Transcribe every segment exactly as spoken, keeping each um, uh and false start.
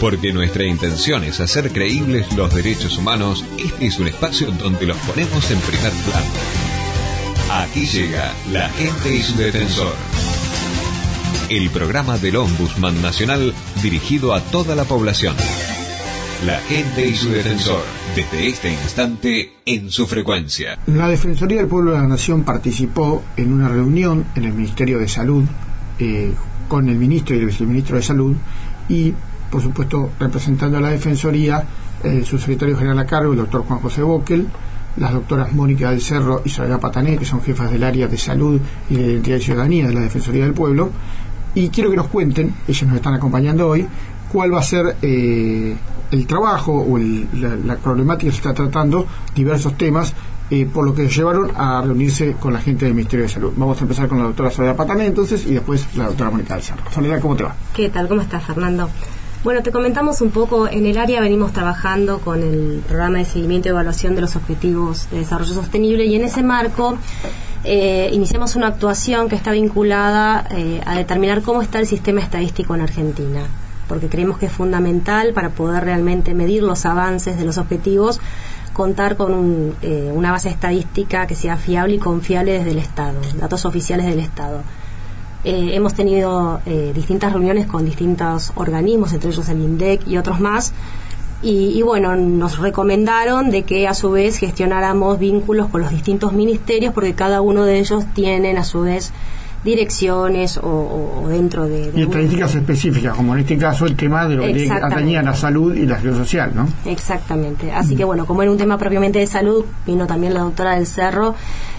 Porque nuestra intención es hacer creíbles los derechos humanos, este es un espacio donde los ponemos en primer plano. Aquí llega La Gente y su Defensor, el programa del Ombudsman Nacional dirigido a toda la población. La Gente y su Defensor, desde este instante en su frecuencia. La Defensoría del Pueblo de la Nación participó en una reunión en el Ministerio de Salud eh, con el ministro y el viceministro de Salud y, por supuesto, representando a la Defensoría, eh, su secretario general a cargo, el doctor Juan José Bockel, las doctoras Mónica del Cerro y Soledad Patané, que son jefas del área de Salud y de Identidad y Ciudadanía de la Defensoría del Pueblo, y quiero que nos cuenten, ellos nos están acompañando hoy, cuál va a ser eh, el trabajo o el, la, la problemática que se está tratando, diversos temas, eh, por lo que llevaron a reunirse con la gente del Ministerio de Salud. Vamos a empezar con la doctora Soledad Patané entonces y después la doctora Mónica del Cerro. Soledad, ¿cómo te va? ¿Qué tal? ¿Cómo estás, Fernando? Bueno, te comentamos un poco, en el área venimos trabajando con el programa de seguimiento y evaluación de los objetivos de desarrollo sostenible y en ese marco eh, iniciamos una actuación que está vinculada eh, a determinar cómo está el sistema estadístico en Argentina, porque creemos que es fundamental para poder realmente medir los avances de los objetivos, contar con un, eh, una base estadística que sea fiable y confiable desde el Estado, datos oficiales del Estado. Eh, hemos tenido eh, distintas reuniones con distintos organismos, entre ellos el INDEC y otros más, y, y bueno, nos recomendaron de que a su vez gestionáramos vínculos con los distintos ministerios, porque cada uno de ellos tienen a su vez direcciones o, o dentro de... de y estadísticas un... específicas, como en este caso el tema de lo que atañía a la salud y la seguridad social, ¿no? Exactamente. Así mm. que bueno, como era un tema propiamente de salud, vino también la doctora del Cerro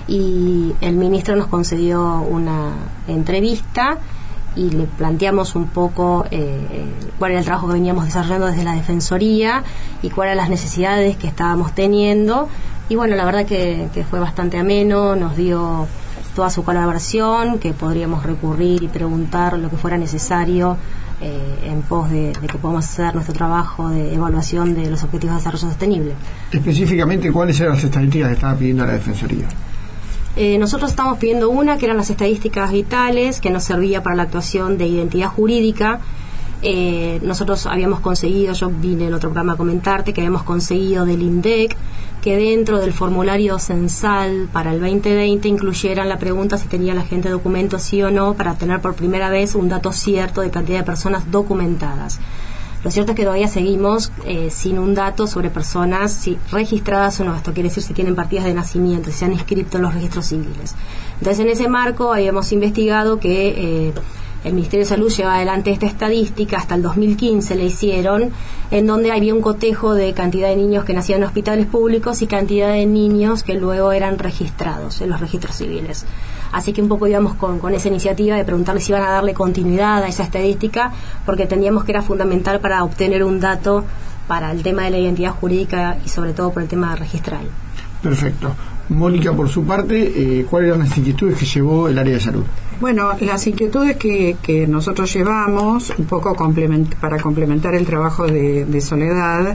y el ministro nos concedió una entrevista y le planteamos un poco eh, cuál era el trabajo que veníamos desarrollando desde la Defensoría y cuáles eran las necesidades que estábamos teniendo. Y bueno, la verdad que, que fue bastante ameno, nos dio toda su colaboración, que podríamos recurrir y preguntar lo que fuera necesario eh, en pos de, de que podamos hacer nuestro trabajo de evaluación de los objetivos de desarrollo sostenible. Específicamente, ¿cuáles eran las estadísticas que estaba pidiendo la Defensoría? Eh, nosotros estamos pidiendo una, que eran las estadísticas vitales, que nos servía para la actuación de identidad jurídica. Eh, nosotros habíamos conseguido, yo vine en otro programa a comentarte, que habíamos conseguido del INDEC que dentro del formulario censal para el veinte veinte incluyeran la pregunta si tenía la gente documentos sí o no, para tener por primera vez un dato cierto de cantidad de personas documentadas. Lo cierto es que todavía seguimos eh, sin un dato sobre personas si registradas o no. Esto quiere decir si tienen partidas de nacimiento, si se han inscrito en los registros civiles. Entonces, en ese marco habíamos investigado que eh, el Ministerio de Salud lleva adelante esta estadística, hasta el dos mil quince le hicieron, en donde había un cotejo de cantidad de niños que nacían en hospitales públicos y cantidad de niños que luego eran registrados en los registros civiles. Así que un poco íbamos con, con esa iniciativa de preguntarles si iban a darle continuidad a esa estadística, porque entendíamos que era fundamental para obtener un dato para el tema de la identidad jurídica y sobre todo por el tema registral. Perfecto. Mónica, por su parte, eh, ¿cuáles eran las inquietudes que llevó el área de salud? Bueno, las inquietudes que, que nosotros llevamos, un poco complement, para complementar el trabajo de, de Soledad,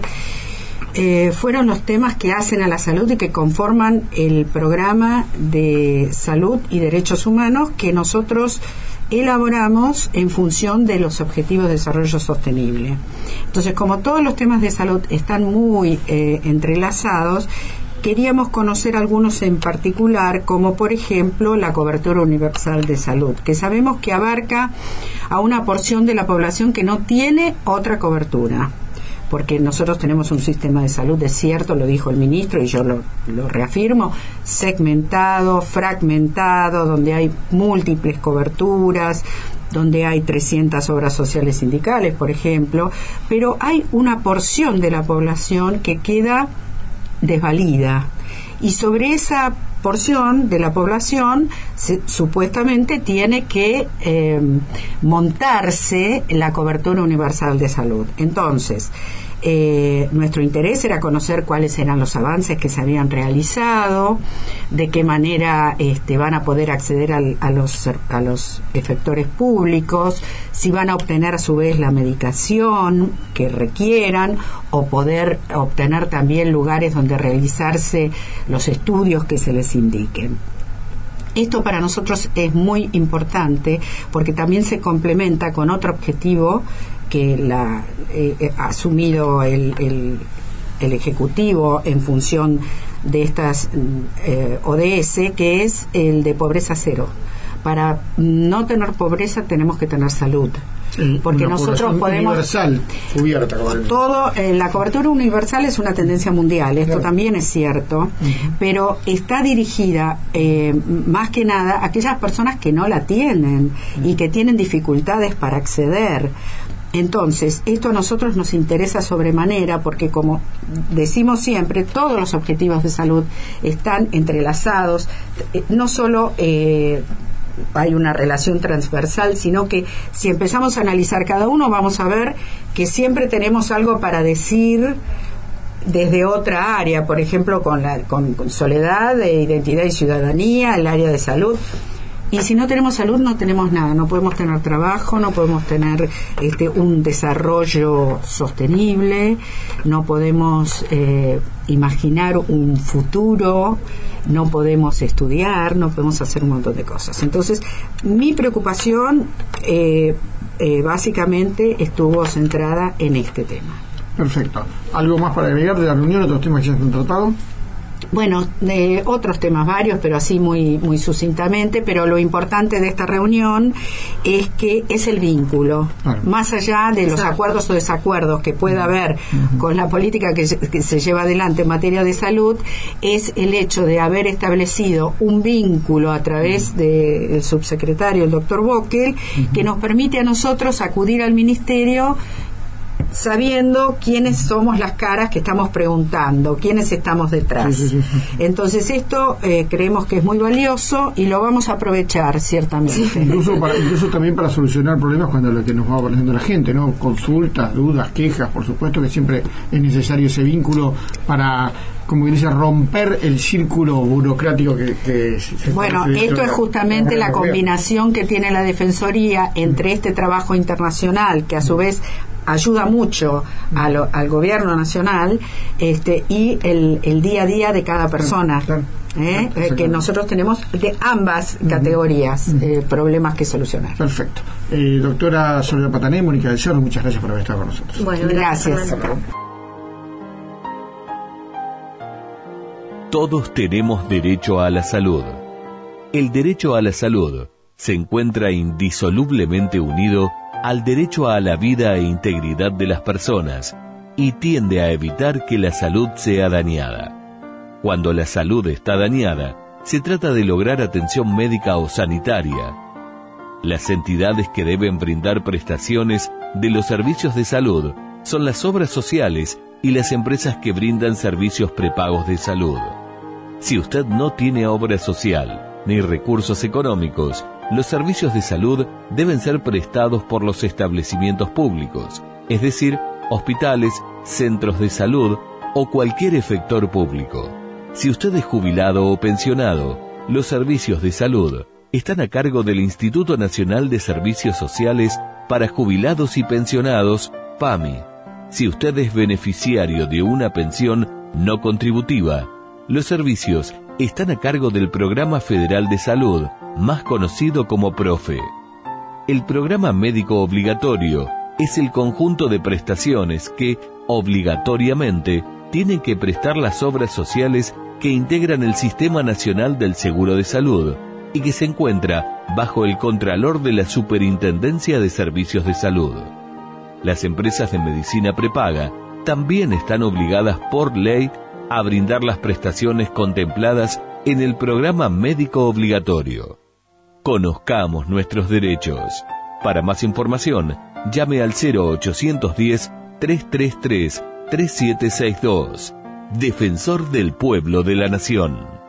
eh, fueron los temas que hacen a la salud y que conforman el programa de salud y derechos humanos que nosotros elaboramos en función de los objetivos de desarrollo sostenible. Entonces, como todos los temas de salud están muy eh, entrelazados, queríamos conocer algunos en particular, como por ejemplo la cobertura universal de salud, que sabemos que abarca a una porción de la población que no tiene otra cobertura, porque nosotros tenemos un sistema de salud, es cierto, lo dijo el ministro y yo lo, lo reafirmo, segmentado, fragmentado, donde hay múltiples coberturas, donde hay trescientas obras sociales sindicales, por ejemplo, pero hay una porción de la población que queda desvalida, y sobre esa porción de la población se, supuestamente tiene que eh, montarse la cobertura universal de salud. Entonces, eh, nuestro interés era conocer cuáles eran los avances que se habían realizado, de qué manera este, van a poder acceder al, a los a los efectores públicos, si van a obtener a su vez la medicación que requieran o poder obtener también lugares donde realizarse los estudios que se les indiquen. Esto para nosotros es muy importante porque también se complementa con otro objetivo que la eh, ha asumido el, el, el Ejecutivo en función de estas eh, O D S, que es el de pobreza cero. Para no tener pobreza tenemos que tener salud. Porque una nosotros podemos universal cubierta, todo eh, la cobertura universal es una tendencia mundial, esto claro. También es cierto, uh-huh. Pero está dirigida eh, más que nada a aquellas personas que no la tienen uh-huh. Y que tienen dificultades para acceder. Entonces, esto a nosotros nos interesa sobremanera porque, como decimos siempre, todos los objetivos de salud están entrelazados, eh, no solo eh, hay una relación transversal, sino que si empezamos a analizar cada uno, vamos a ver que siempre tenemos algo para decir desde otra área, por ejemplo, con, la, con, con Soledad de Identidad y Ciudadanía, el área de salud. Y si no tenemos salud, no tenemos nada, no podemos tener trabajo, no podemos tener este, un desarrollo sostenible, no podemos eh, imaginar un futuro, no podemos estudiar, no podemos hacer un montón de cosas. Entonces, mi preocupación eh, eh, básicamente estuvo centrada en este tema. Perfecto. ¿Algo más para agregar de la reunión, otros temas que ya se han tratado? Bueno, de otros temas varios, pero así muy muy sucintamente, pero lo importante de esta reunión es que es el vínculo, claro. Más allá de los Exacto. acuerdos o desacuerdos que pueda haber uh-huh. con la política que se, que se lleva adelante en materia de salud, es el hecho de haber establecido un vínculo a través uh-huh. del subsecretario, el doctor Bockel, uh-huh. que nos permite a nosotros acudir al ministerio sabiendo quiénes somos las caras que estamos preguntando, quiénes estamos detrás. Sí, sí, sí. Entonces esto eh, creemos que es muy valioso y lo vamos a aprovechar ciertamente. Sí, incluso, para, incluso también para solucionar problemas cuando lo que nos va apareciendo la gente, ¿no? Consultas, dudas, quejas, por supuesto que siempre es necesario ese vínculo para, como dice, romper el círculo burocrático que, que se bueno, esto es justamente la, la combinación que tiene la Defensoría entre este trabajo internacional, que a su vez ayuda mucho a lo, al gobierno nacional, este, y el, el día a día de cada persona, claro, ¿eh? Claro, que nosotros tenemos de ambas uh-huh. categorías uh-huh. eh, problemas que solucionar. Perfecto. Eh, doctora Soledad Patané, Mónica del Cerro, muchas gracias por haber estado con nosotros. Bueno, gracias. Gracias. Todos tenemos derecho a la salud. El derecho a la salud se encuentra indisolublemente unido al derecho a la vida e integridad de las personas y tiende a evitar que la salud sea dañada. Cuando la salud está dañada, se trata de lograr atención médica o sanitaria. Las entidades que deben brindar prestaciones de los servicios de salud son las obras sociales y las empresas que brindan servicios prepagos de salud. Si usted no tiene obra social ni recursos económicos, los servicios de salud deben ser prestados por los establecimientos públicos, es decir, hospitales, centros de salud o cualquier efector público. Si usted es jubilado o pensionado, los servicios de salud están a cargo del Instituto Nacional de Servicios Sociales para Jubilados y Pensionados, PAMI. Si usted es beneficiario de una pensión no contributiva, los servicios están a cargo del Programa Federal de Salud, más conocido como PROFE. El programa médico obligatorio es el conjunto de prestaciones que, obligatoriamente, tienen que prestar las obras sociales que integran el Sistema Nacional del Seguro de Salud y que se encuentra bajo el Contralor de la Superintendencia de Servicios de Salud. Las empresas de medicina prepaga también están obligadas por ley a brindar las prestaciones contempladas en el programa médico obligatorio. Conozcamos nuestros derechos. Para más información, llame al cero ochocientos diez, trescientos treinta y tres, treinta y siete sesenta y dos. Defensor del Pueblo de la Nación.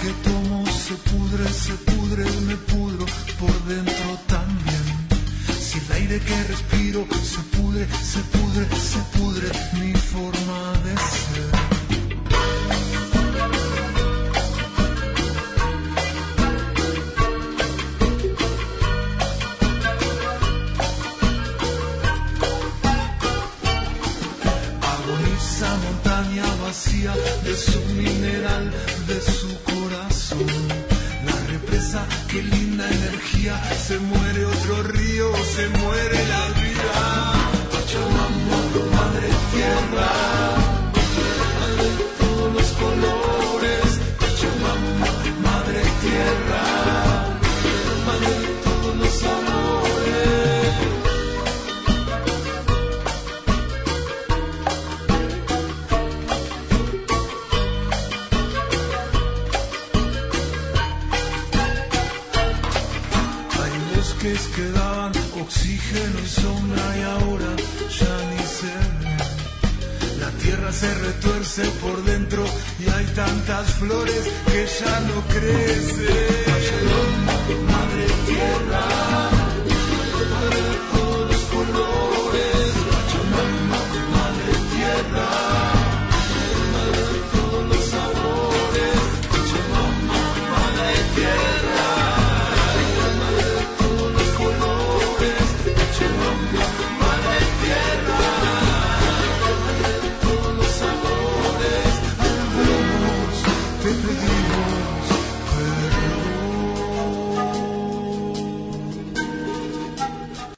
que tomo se pudre, se pudre, me pudro por dentro también. Si el aire que respiro se pudre, se pudre, se pudre mi forma de ser. Agoniza montaña vacía de su mineral, de su corazón. La represa, qué linda energía, se muere otro río, se muere la vida. Pachamama, madre tierra, madre de todos los colores. Pachamama, madre tierra, madre de todos los amores. Que daban oxígeno y sombra y ahora ya ni se ven. La tierra se retuerce por dentro y hay tantas flores que ya no crecen. Madre tierra.